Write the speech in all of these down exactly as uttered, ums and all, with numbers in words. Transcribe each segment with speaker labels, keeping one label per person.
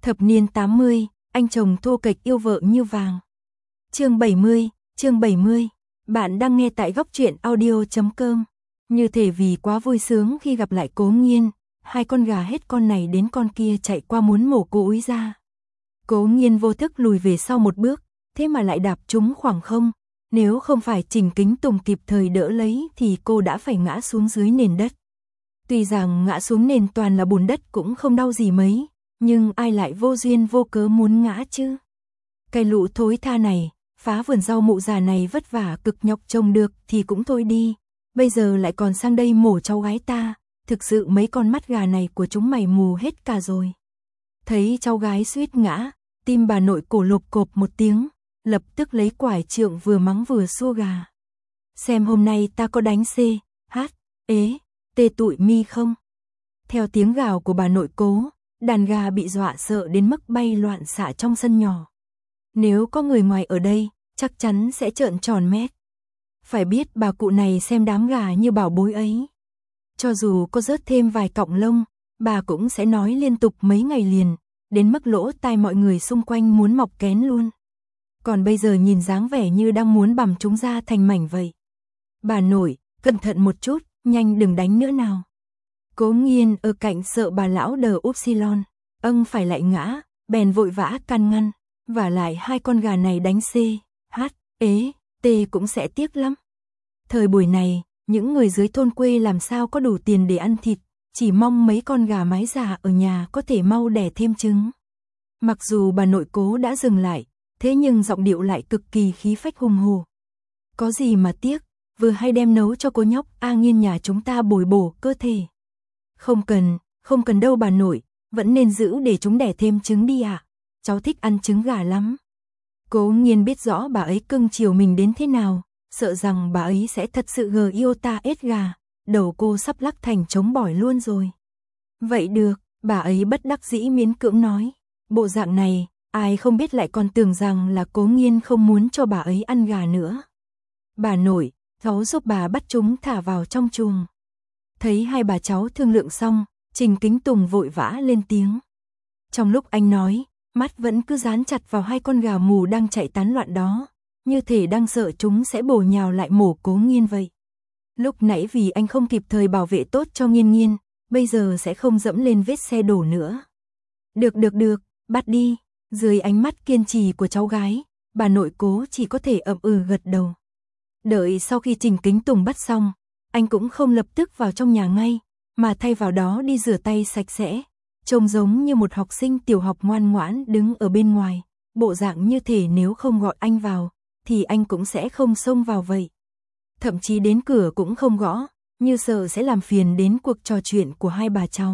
Speaker 1: Thập niên tám mươi, anh chồng thô kệch yêu vợ như vàng. Chương bảy mươi, chương bảy mươi. Bạn đang nghe tại góc truyện audio chấm com. Như thể vì quá vui sướng khi gặp lại Cố Nghiên, hai con gà hết con này đến con kia chạy qua muốn mổ cô úy ra. Cố Nghiên vô thức lùi về sau một bước, thế mà lại đạp trúng khoảng không. Nếu không phải Trình Kính Tùng kịp thời đỡ lấy thì cô đã phải ngã xuống dưới nền đất. Tuy rằng ngã xuống nền toàn là bùn đất cũng không đau gì mấy, nhưng ai lại vô duyên vô cớ muốn ngã chứ? Cái lũ thối tha này, phá vườn rau mụ già này vất vả cực nhọc trồng được thì cũng thôi đi, bây giờ lại còn sang đây mổ cháu gái ta, thực sự mấy con mắt gà này của chúng mày mù hết cả rồi. Thấy cháu gái suýt ngã, tim bà nội cổ lộp cộp một tiếng, lập tức lấy quải trượng vừa mắng vừa xua gà. Xem hôm nay ta có đánh C, H, ế, tê tụi mi không? Theo tiếng gào của bà nội Cố, đàn gà bị dọa sợ đến mức bay loạn xạ trong sân nhỏ. Nếu có người ngoài ở đây, chắc chắn sẽ trợn tròn mét. Phải biết bà cụ này xem đám gà như bảo bối ấy. Cho dù có rớt thêm vài cọng lông, bà cũng sẽ nói liên tục mấy ngày liền, đến mức lỗ tai mọi người xung quanh muốn mọc kén luôn. Còn bây giờ nhìn dáng vẻ như đang muốn bằm chúng ra thành mảnh vậy. Bà nội, cẩn thận một chút, nhanh đừng đánh nữa nào. Cố Nghiên ở cạnh sợ bà lão đờ upsilon, âng phải lại ngã, bèn vội vã can ngăn, và lại hai con gà này đánh C, H, ế, T cũng sẽ tiếc lắm. Thời buổi này, những người dưới thôn quê làm sao có đủ tiền để ăn thịt, chỉ mong mấy con gà mái già ở nhà có thể mau đẻ thêm trứng. Mặc dù bà nội Cố đã dừng lại, thế nhưng giọng điệu lại cực kỳ khí phách hùng hổ. Có gì mà tiếc, vừa hay đem nấu cho cô nhóc A Nghiên nhà chúng ta bồi bổ cơ thể. Không cần, không cần đâu bà nội, vẫn nên giữ để chúng đẻ thêm trứng đi ạ. À. Cháu thích ăn trứng gà lắm. Cố Nghiên biết rõ bà ấy cưng chiều mình đến thế nào, sợ rằng bà ấy sẽ thật sự gờ yêu ta ết gà, đầu cô sắp lắc thành trống bỏi luôn rồi. Vậy được, bà ấy bất đắc dĩ miễn cưỡng nói. Bộ dạng này, ai không biết lại còn tưởng rằng là Cố Nghiên không muốn cho bà ấy ăn gà nữa. Bà nội, cháu giúp bà bắt chúng thả vào trong chuồng. Thấy hai bà cháu thương lượng xong, Trình Kính Tùng vội vã lên tiếng. Trong lúc anh nói, mắt vẫn cứ dán chặt vào hai con gà mù đang chạy tán loạn đó, như thể đang sợ chúng sẽ bổ nhào lại mổ Cố Nghiên vậy. Lúc nãy vì anh không kịp thời bảo vệ tốt cho Nghiên Nghiên, bây giờ sẽ không dẫm lên vết xe đổ nữa. Được được được, bắt đi. Dưới ánh mắt kiên trì của cháu gái, bà nội Cố chỉ có thể ậm ừ gật đầu. Đợi sau khi Trình Kính Tùng bắt xong, anh cũng không lập tức vào trong nhà ngay, mà thay vào đó đi rửa tay sạch sẽ, trông giống như một học sinh tiểu học ngoan ngoãn đứng ở bên ngoài, bộ dạng như thể nếu không gọi anh vào, thì anh cũng sẽ không xông vào vậy. Thậm chí đến cửa cũng không gõ, như sợ sẽ làm phiền đến cuộc trò chuyện của hai bà cháu.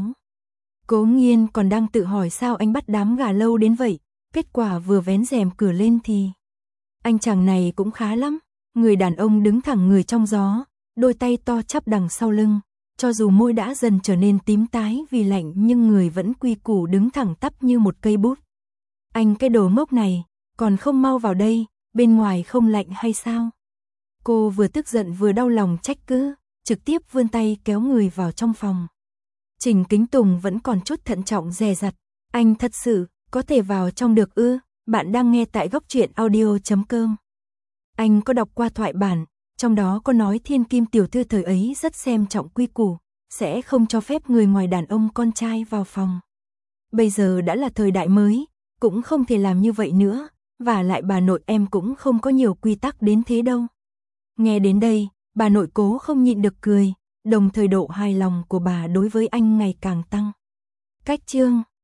Speaker 1: Cố Nghiên còn đang tự hỏi sao anh bắt đám gà lâu đến vậy, kết quả vừa vén rèm cửa lên thì... Anh chàng này cũng khá lắm, người đàn ông đứng thẳng người trong gió, đôi tay to chắp đằng sau lưng, cho dù môi đã dần trở nên tím tái vì lạnh nhưng người vẫn quy củ đứng thẳng tắp như một cây bút. Anh cái đồ ngốc này, còn không mau vào đây, bên ngoài không lạnh hay sao? Cô vừa tức giận vừa đau lòng trách cứ, trực tiếp vươn tay kéo người vào trong phòng. Trình Kính Tùng vẫn còn chút thận trọng dè dặt, anh thật sự có thể vào trong được ư? Bạn đang nghe tại góc truyện audio chấm com. Anh có đọc qua thoại bản, trong đó có nói thiên kim tiểu thư thời ấy rất xem trọng quy củ, sẽ không cho phép người ngoài đàn ông con trai vào phòng. Bây giờ đã là thời đại mới, cũng không thể làm như vậy nữa, và lại bà nội em cũng không có nhiều quy tắc đến thế đâu. Nghe đến đây, bà nội Cố không nhịn được cười, đồng thời độ hài lòng của bà đối với anh ngày càng tăng. Cách chương